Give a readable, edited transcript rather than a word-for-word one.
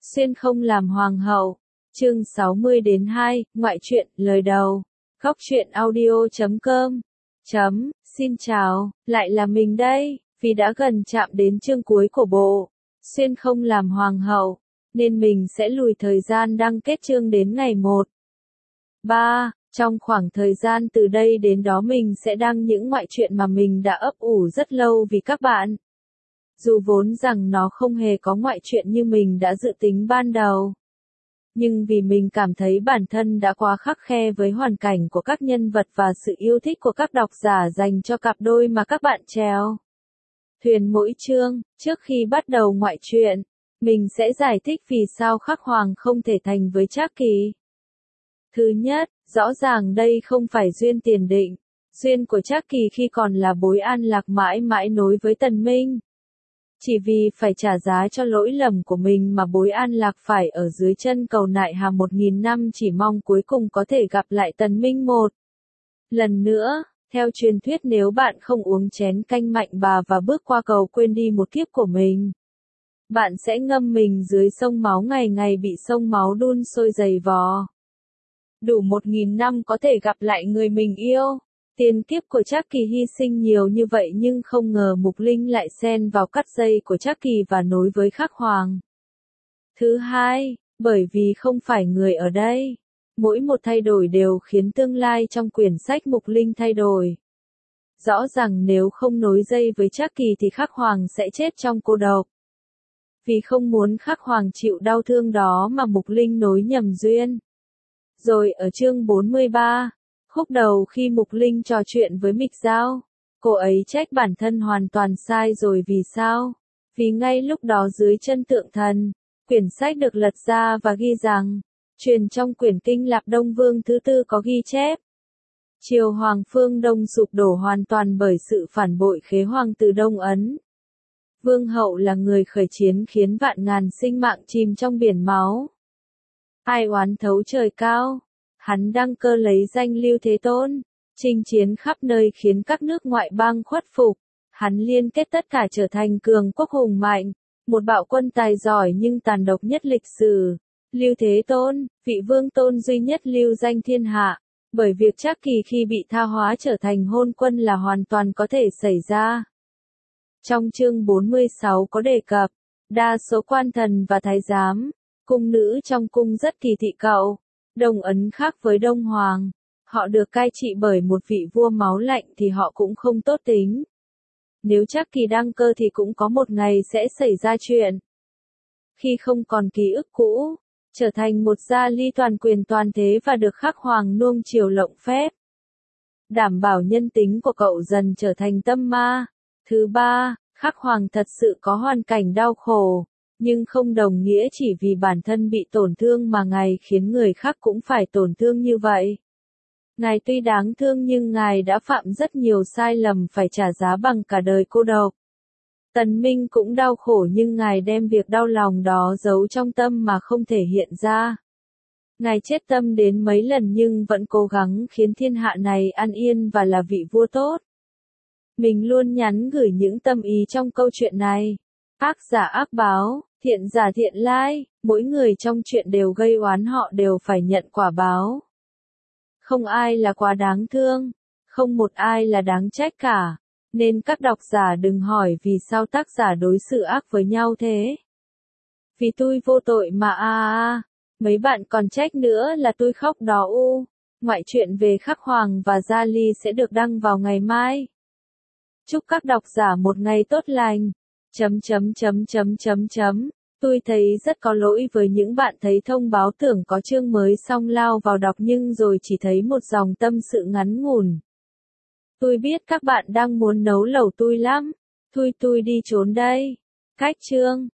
Xuyên không làm hoàng hậu. Chương 60-2, ngoại truyện, lời đầu. Góc truyện audio.com. Xin chào, lại là mình đây, vì đã gần chạm đến chương cuối của bộ Xuyên không làm hoàng hậu, nên mình sẽ lùi thời gian đăng kết chương đến ngày 1/3. Trong khoảng thời gian từ đây đến đó mình sẽ đăng những ngoại truyện mà mình đã ấp ủ rất lâu vì các bạn. Dù vốn rằng nó không hề có ngoại truyện như mình đã dự tính ban đầu. Nhưng vì mình cảm thấy bản thân đã quá khắt khe với hoàn cảnh của các nhân vật và sự yêu thích của các độc giả dành cho cặp đôi mà các bạn chèo thuyền mỗi chương, trước khi bắt đầu ngoại truyện, mình sẽ giải thích vì sao Khắc Hoàng không thể thành với Trác Kỳ. Thứ nhất, rõ ràng đây không phải duyên tiền định, duyên của Trác Kỳ khi còn là Bối An Lạc mãi mãi nối với Tần Minh. Chỉ vì phải trả giá cho lỗi lầm của mình mà Bối An Lạc phải ở dưới chân cầu Nại Hà 1000 năm chỉ mong cuối cùng có thể gặp lại Tần Minh một lần nữa. Theo truyền thuyết nếu bạn không uống chén canh mạnh bà và bước qua cầu quên đi một kiếp của mình, bạn sẽ ngâm mình dưới sông máu ngày ngày bị sông máu đun sôi dày vò. Đủ 1000 năm có thể gặp lại người mình yêu. Tiền kiếp của Trác Kỳ hy sinh nhiều như vậy nhưng không ngờ Mục Linh lại xen vào cắt dây của Trác Kỳ và nối với Khắc Hoàng. Thứ hai, bởi vì không phải người ở đây. Mỗi một thay đổi đều khiến tương lai trong quyển sách Mục Linh thay đổi. Rõ ràng nếu không nối dây với Trác Kỳ thì Khắc Hoàng sẽ chết trong cô độc. Vì không muốn Khắc Hoàng chịu đau thương đó mà Mục Linh nối nhầm duyên. Rồi ở chương 43, khúc đầu khi Mục Linh trò chuyện với Mịch Giao, cô ấy trách bản thân hoàn toàn sai rồi vì sao? Vì ngay lúc đó dưới chân tượng thần, quyển sách được lật ra và ghi rằng, truyền trong quyển kinh Lạp Đông Vương thứ tư có ghi chép. Triều Hoàng phương Đông sụp đổ hoàn toàn bởi sự phản bội khế hoàng từ Đông Ấn. Vương hậu là người khởi chiến khiến vạn ngàn sinh mạng chìm trong biển máu. Ai oán thấu trời cao, hắn đăng cơ lấy danh Lưu Thế Tôn, chinh chiến khắp nơi khiến các nước ngoại bang khuất phục. Hắn liên kết tất cả trở thành cường quốc hùng mạnh, một bạo quân tài giỏi nhưng tàn độc nhất lịch sử. Lưu Thế Tôn, vị vương tôn duy nhất lưu danh thiên hạ, bởi việc Trác Kỳ khi bị tha hóa trở thành hôn quân là hoàn toàn có thể xảy ra. Trong chương 46 có đề cập, đa số quan thần và thái giám, cung nữ trong cung rất kỳ thị cậu. Đông Ấn khác với Đông Hoàng, họ được cai trị bởi một vị vua máu lạnh thì họ cũng không tốt tính. Nếu Trác Kỳ đăng cơ thì cũng có một ngày sẽ xảy ra chuyện. Khi không còn ký ức cũ, trở thành một gia ly toàn quyền toàn thế và được Khắc Hoàng nuông chiều lộng phép. Đảm bảo nhân tính của cậu dần trở thành tâm ma. Thứ ba, Khắc Hoàng thật sự có hoàn cảnh đau khổ, nhưng không đồng nghĩa chỉ vì bản thân bị tổn thương mà Ngài khiến người khác cũng phải tổn thương như vậy. Ngài tuy đáng thương nhưng Ngài đã phạm rất nhiều sai lầm phải trả giá bằng cả đời cô độc. Tần Minh cũng đau khổ nhưng Ngài đem việc đau lòng đó giấu trong tâm mà không thể hiện ra. Ngài chết tâm đến mấy lần nhưng vẫn cố gắng khiến thiên hạ này an yên và là vị vua tốt. Mình luôn nhắn gửi những tâm ý trong câu chuyện này. Ác giả ác báo, thiện giả thiện lai, mỗi người trong chuyện đều gây oán họ đều phải nhận quả báo. Không ai là quá đáng thương, không một ai là đáng trách cả, nên các độc giả đừng hỏi vì sao tác giả đối xử ác với nhau thế. Vì tôi vô tội mà mấy bạn còn trách nữa là tôi khóc đó Ngoại truyện về Khắc Hoàng và Gia Ly sẽ được đăng vào ngày mai. Chúc các độc giả một ngày tốt lành. Tôi thấy rất có lỗi với những bạn thấy thông báo tưởng có chương mới xong lao vào đọc nhưng rồi chỉ thấy một dòng tâm sự ngắn ngủn. Tôi biết các bạn đang muốn nấu lẩu tui lắm. Tôi đi trốn đây. Cách chương.